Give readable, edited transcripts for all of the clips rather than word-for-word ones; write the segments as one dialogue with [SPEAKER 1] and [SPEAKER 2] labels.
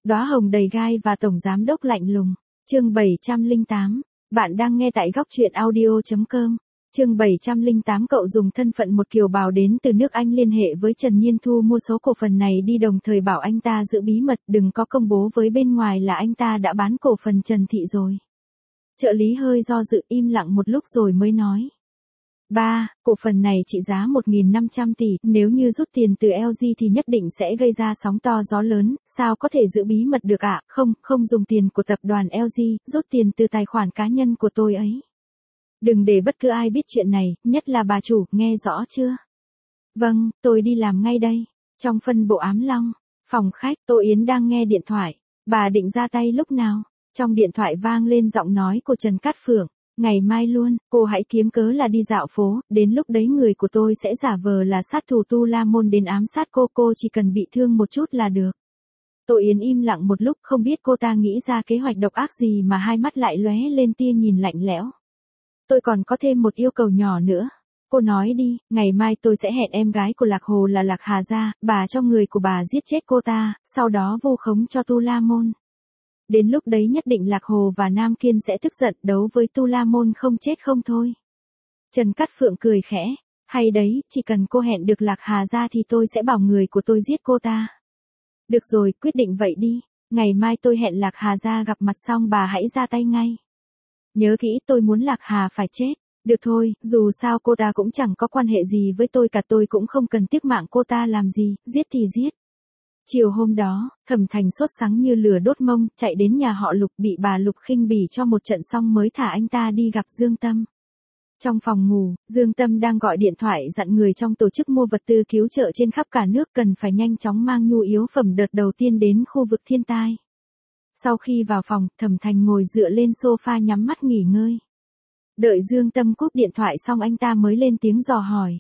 [SPEAKER 1] Đóa hồng đầy gai và tổng giám đốc lạnh lùng. Chương 708. Bạn đang nghe tại góc truyện audio.com. Chương 708. Cậu dùng thân phận một kiều bào đến từ nước Anh liên hệ với Trần Nhiên Thu mua số cổ phần này đi, đồng thời bảo anh ta giữ bí mật, đừng có công bố với bên ngoài là anh ta đã bán cổ phần Trần Thị rồi. Trợ lý hơi do dự, im lặng một lúc rồi mới nói. Ba, cổ phần này trị giá 1.500 tỷ, nếu như rút tiền từ LG thì nhất định sẽ gây ra sóng to gió lớn, sao có thể giữ bí mật được ạ? Không dùng tiền của tập đoàn LG, rút tiền từ tài khoản cá nhân của tôi ấy. Đừng để bất cứ ai biết chuyện này, nhất là bà chủ, nghe rõ chưa? Vâng, tôi đi làm ngay đây. Trong phân bộ Ám Long, phòng khách, Tô Yến đang nghe điện thoại. Bà định ra tay lúc nào? Trong điện thoại vang lên giọng nói của Trần Cát Phượng. Ngày mai luôn, cô hãy kiếm cớ là đi dạo phố, đến lúc đấy người của tôi sẽ giả vờ là sát thủ Tu La Môn đến ám sát cô chỉ cần bị thương một chút là được. Tô Yến im lặng một lúc, không biết cô ta nghĩ ra kế hoạch độc ác gì mà hai mắt lại lóe lên tia nhìn lạnh lẽo. Tôi còn có thêm một yêu cầu nhỏ nữa. Cô nói đi, ngày mai tôi sẽ hẹn em gái của Lạc Hồ là Lạc Hà ra, bà cho người của bà giết chết cô ta, sau đó vu khống cho Tu La Môn. Đến lúc đấy nhất định Lạc Hồ và Nam Kiên sẽ tức giận, đấu với Tu La Môn không chết không thôi. Trần Cát Phượng cười khẽ, hay đấy, chỉ cần cô hẹn được Lạc Hà ra thì tôi sẽ bảo người của tôi giết cô ta. Được rồi, quyết định vậy đi, ngày mai tôi hẹn Lạc Hà ra gặp mặt xong bà hãy ra tay ngay. Nhớ kỹ, tôi muốn Lạc Hà phải chết. Được thôi, dù sao cô ta cũng chẳng có quan hệ gì với tôi cả, tôi cũng không cần tiếc mạng cô ta làm gì, giết thì giết. Chiều hôm đó, Thẩm Thành sốt sắng như lửa đốt mông, chạy đến nhà họ Lục, bị bà Lục khinh bỉ cho một trận xong mới thả anh ta đi gặp Dương Tâm. Trong phòng ngủ, Dương Tâm đang gọi điện thoại dặn người trong tổ chức mua vật tư cứu trợ trên khắp cả nước cần phải nhanh chóng mang nhu yếu phẩm đợt đầu tiên đến khu vực thiên tai. Sau khi vào phòng, Thẩm Thành ngồi dựa lên sofa nhắm mắt nghỉ ngơi. Đợi Dương Tâm cúp điện thoại xong anh ta mới lên tiếng dò hỏi.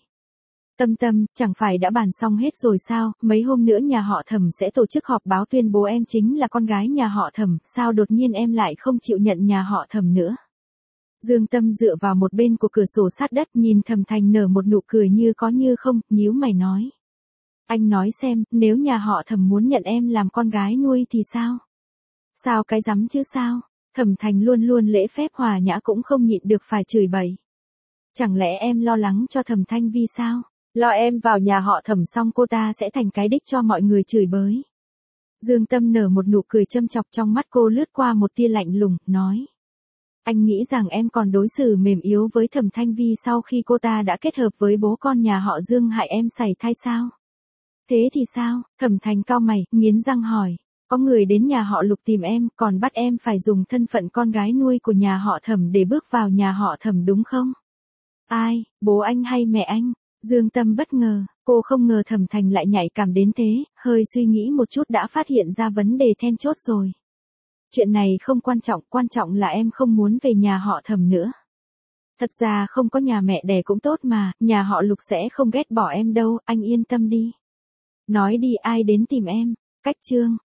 [SPEAKER 1] Tâm, chẳng phải đã bàn xong hết rồi sao, mấy hôm nữa nhà họ Thẩm sẽ tổ chức họp báo tuyên bố em chính là con gái nhà họ Thẩm, sao đột nhiên em lại không chịu nhận nhà họ Thẩm nữa? Dương Tâm dựa vào một bên của cửa sổ sát đất, nhìn Thẩm Thành nở một nụ cười như có như không, nhíu mày nói. Anh nói xem, nếu nhà họ Thẩm muốn nhận em làm con gái nuôi thì sao? Sao cái rắm chứ sao? Thẩm Thành luôn luôn lễ phép hòa nhã cũng không nhịn được phải chửi bậy. Chẳng lẽ em lo lắng cho Thẩm Thanh Vi sao? Lo em vào nhà họ Thẩm xong cô ta sẽ thành cái đích cho mọi người chửi bới. Dương Tâm nở một nụ cười châm chọc, trong mắt cô lướt qua một tia lạnh lùng, nói. Anh nghĩ rằng em còn đối xử mềm yếu với Thẩm Thanh Vi sau khi cô ta đã kết hợp với bố con nhà họ Dương hại em sảy thai sao? Thế thì sao? Thẩm Thành cau mày, nghiến răng hỏi. Có người đến nhà họ Lục tìm em, còn bắt em phải dùng thân phận con gái nuôi của nhà họ Thẩm để bước vào nhà họ Thẩm đúng không? Ai, bố anh hay mẹ anh? Dương Tâm bất ngờ, cô không ngờ Thẩm Thành lại nhạy cảm đến thế, hơi suy nghĩ một chút đã phát hiện ra vấn đề then chốt rồi. Chuyện này không quan trọng là em không muốn về nhà họ Thẩm nữa. Thật ra không có nhà mẹ đẻ cũng tốt mà, nhà họ Lục sẽ không ghét bỏ em đâu, anh yên tâm đi. Nói đi, ai đến tìm em? Cách Trương,